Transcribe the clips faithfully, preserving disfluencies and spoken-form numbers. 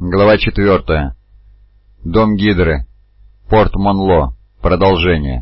Глава четвертая. Дом Гидры. Порт Монло. Продолжение.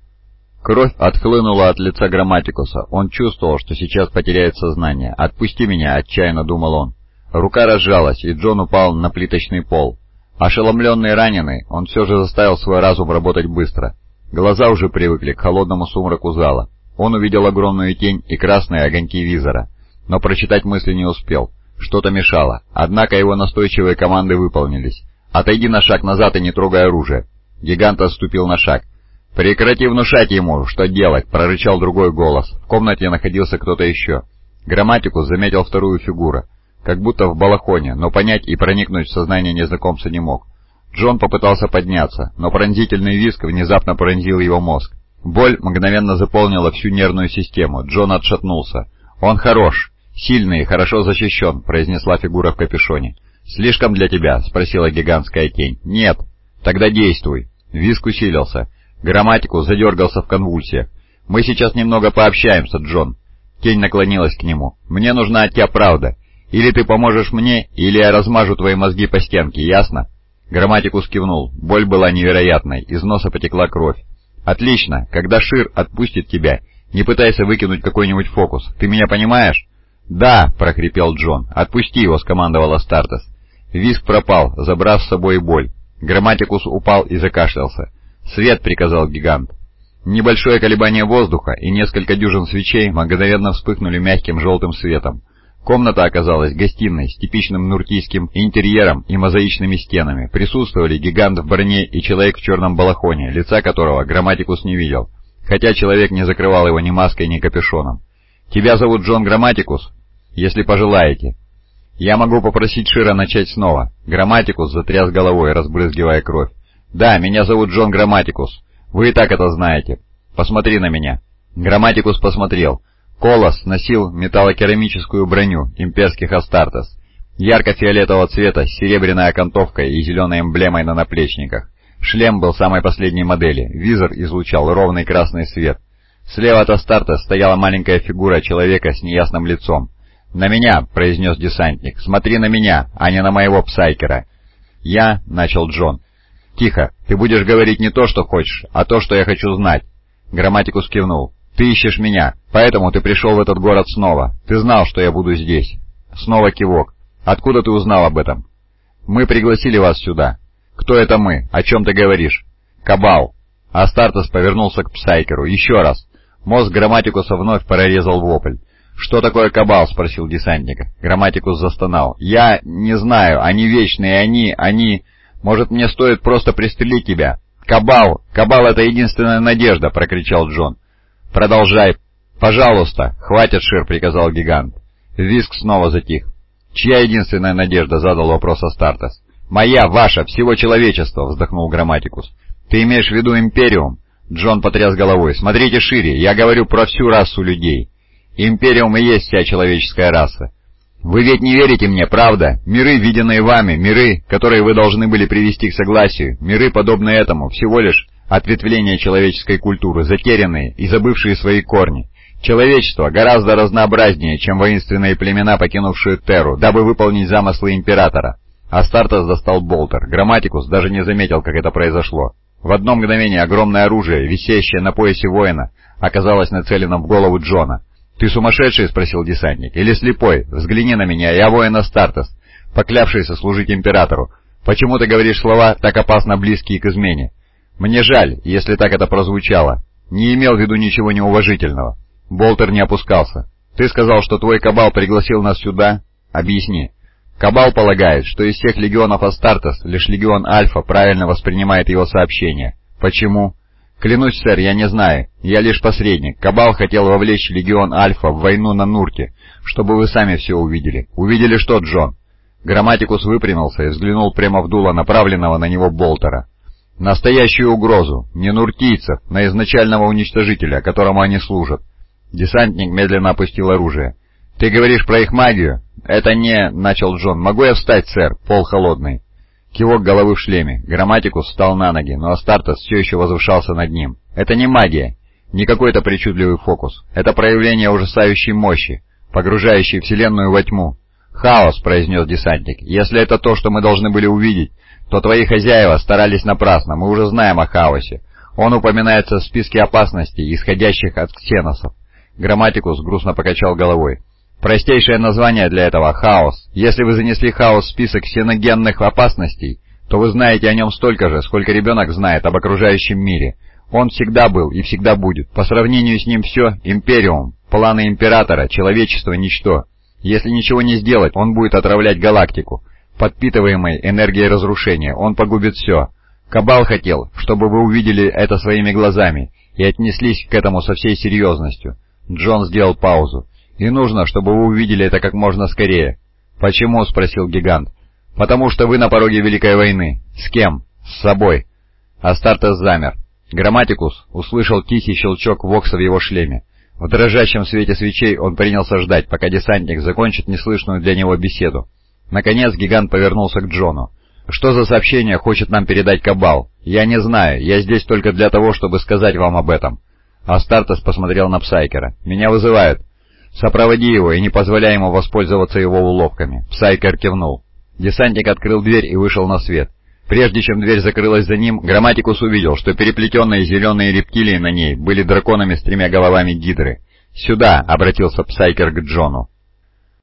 Кровь отхлынула от лица Грамматикуса. Он чувствовал, что сейчас потеряет сознание. «Отпусти меня!» — отчаянно думал он. Рука разжалась, и Джон упал на плиточный пол. Ошеломленный и раненый, он все же заставил свой разум работать быстро. Глаза уже привыкли к холодному сумраку зала. Он увидел огромную тень и красные огоньки визора, но прочитать мысли не успел. Что-то мешало, однако его настойчивые команды выполнились. «Отойди на шаг назад и не трогай оружие». Гигант отступил на шаг. «Прекрати внушать ему, что делать!» — прорычал другой голос. В комнате находился кто-то еще. Грамматикус заметил вторую фигуру, как будто в балахоне, но понять и проникнуть в сознание незнакомца не мог. Джон попытался подняться, но пронзительный визг внезапно пронзил его мозг. Боль мгновенно заполнила всю нервную систему. Джон отшатнулся. «Он хорош, сильный и хорошо защищен», — произнесла фигура в капюшоне. «Слишком для тебя?» — спросила гигантская тень. «Нет». «Тогда действуй». Визг усилился. Грамматикус задергался в конвульсиях. «Мы сейчас немного пообщаемся, Джон». Тень наклонилась к нему. «Мне нужна от тебя правда. Или ты поможешь мне, или я размажу твои мозги по стенке, ясно?» Грамматикус кивнул. Боль была невероятной, из носа потекла кровь. «Отлично. Когда Шир отпустит тебя, не пытайся выкинуть какой-нибудь фокус. Ты меня понимаешь?» «Да!» — прохрипел Джон. «Отпусти его!» — скомандовал Астартес. Визг пропал, забрав с собой боль. Грамматикус упал и закашлялся. «Свет!» — приказал гигант. Небольшое колебание воздуха и несколько дюжин свечей мгновенно вспыхнули мягким желтым светом. Комната оказалась гостиной с типичным нуртийским интерьером и мозаичными стенами. Присутствовали гигант в броне и человек в черном балахоне, лица которого Грамматикус не видел, хотя человек не закрывал его ни маской, ни капюшоном. «Тебя зовут Джон Грамматикус?» «Если пожелаете». «Я могу попросить Шира начать снова». Грамматикус затряс головой, разбрызгивая кровь. «Да, меня зовут Джон Грамматикус. Вы и так это знаете. Посмотри на меня». Грамматикус посмотрел. Колос носил металлокерамическую броню имперских Астартес, ярко-фиолетового цвета с серебряной окантовкой и зеленой эмблемой на наплечниках. Шлем был самой последней модели, визор излучал ровный красный свет. Слева от Астартес стояла маленькая фигура человека с неясным лицом. «На меня!» — произнес десантник. «Смотри на меня, а не на моего псайкера!» «Я...» — начал Джон. «Тихо, ты будешь говорить не то, что хочешь, а то, что я хочу знать». Грамматикус кивнул. «Ты ищешь меня, поэтому ты пришел в этот город снова. Ты знал, что я буду здесь». Снова кивок. «Откуда ты узнал об этом?» «Мы пригласили вас сюда». «Кто это мы? О чем ты говоришь?» «Кабал». Астартес повернулся к псайкеру. «Еще раз». Мозг Грамматикуса вновь прорезал вопль. «Что такое Кабал?» — спросил десантника. Грамматикус застонал. «Я не знаю. Они вечные, они... они... Может, мне стоит просто пристрелить тебя?» «Кабал! Кабал — это единственная надежда!» — прокричал Джон. «Продолжай!» «Пожалуйста!» «Хватит, Шир!» — приказал гигант. Визг снова затих. «Чья единственная надежда?» — задал вопрос Астартес. «Моя, ваша, всего человечества!» — вздохнул Грамматикус. «Ты имеешь в виду Империум?» Джон потряс головой. «Смотрите шире, я говорю про всю расу людей. Империум и есть вся человеческая раса. Вы ведь не верите мне, правда? Миры, виденные вами, миры, которые вы должны были привести к согласию, миры, подобные этому, всего лишь ответвления человеческой культуры, затерянные и забывшие свои корни. Человечество гораздо разнообразнее, чем воинственные племена, покинувшие Терру, дабы выполнить замыслы Императора». Астартес достал болтер. Грамматикус даже не заметил, как это произошло. В одно мгновение огромное оружие, висящее на поясе воина, оказалось нацелено в голову Джона. «Ты сумасшедший?» — спросил десантник. «Или слепой? Взгляни на меня, я воин Астартес, поклявшийся служить Императору. Почему ты говоришь слова, так опасно близкие к измене?» «Мне жаль, если так это прозвучало. Не имел в виду ничего неуважительного». Болтер не опускался. «Ты сказал, что твой Кабал пригласил нас сюда? Объясни». «Кабал полагает, что из всех легионов Астартес лишь легион Альфа правильно воспринимает его сообщение. Почему?» «Клянусь, сэр, я не знаю. Я лишь посредник. Кабал хотел вовлечь легион Альфа в войну на Нурте, чтобы вы сами все увидели». «Увидели что, Джон?» Грамматикус выпрямился и взглянул прямо в дуло направленного на него болтера. «Настоящую угрозу. Не нуртийцев, на изначального уничтожителя, которому они служат». Десантник медленно опустил оружие. «Ты говоришь про их магию?» «Это не...» — начал Джон. «Могу я встать, сэр? Пол холодный». Кивок головы в шлеме. Грамматикус встал на ноги, но Астартес все еще возвышался над ним. «Это не магия, не какой-то причудливый фокус. Это проявление ужасающей мощи, погружающей Вселенную во тьму. «Хаос», — произнес десантник. «Если это то, что мы должны были увидеть, то твои хозяева старались напрасно, мы уже знаем о хаосе. Он упоминается в списке опасностей, исходящих от ксеносов». Грамматикус грустно покачал головой. «Простейшее название для этого — хаос. Если вы занесли хаос в список ксеногенных опасностей, то вы знаете о нем столько же, сколько ребенок знает об окружающем мире. Он всегда был и всегда будет. По сравнению с ним все — империум, планы императора, человечество — ничто. Если ничего не сделать, он будет отравлять галактику, подпитываемой энергией разрушения. Он погубит все. Кабал хотел, чтобы вы увидели это своими глазами и отнеслись к этому со всей серьезностью». Джон сделал паузу. «И нужно, чтобы вы увидели это как можно скорее». «Почему?» — спросил гигант. «Потому что вы на пороге Великой войны». «С кем?» «С собой». Астартес замер. Грамматикус услышал тихий щелчок вокса в его шлеме. В дрожащем свете свечей он принялся ждать, пока десантник закончит неслышную для него беседу. Наконец гигант повернулся к Джону. «Что за сообщение хочет нам передать Кабал? Я не знаю, я здесь только для того, чтобы сказать вам об этом». Астартес посмотрел на Псайкера. «Меня вызывают. Сопроводи его и не позволяй ему воспользоваться его уловками». Псайкер кивнул. Десантник открыл дверь и вышел на свет. Прежде чем дверь закрылась за ним, Грамматикус увидел, что переплетенные зеленые рептилии на ней были драконами с тремя головами гидры. «Сюда!» — обратился Псайкер к Джону.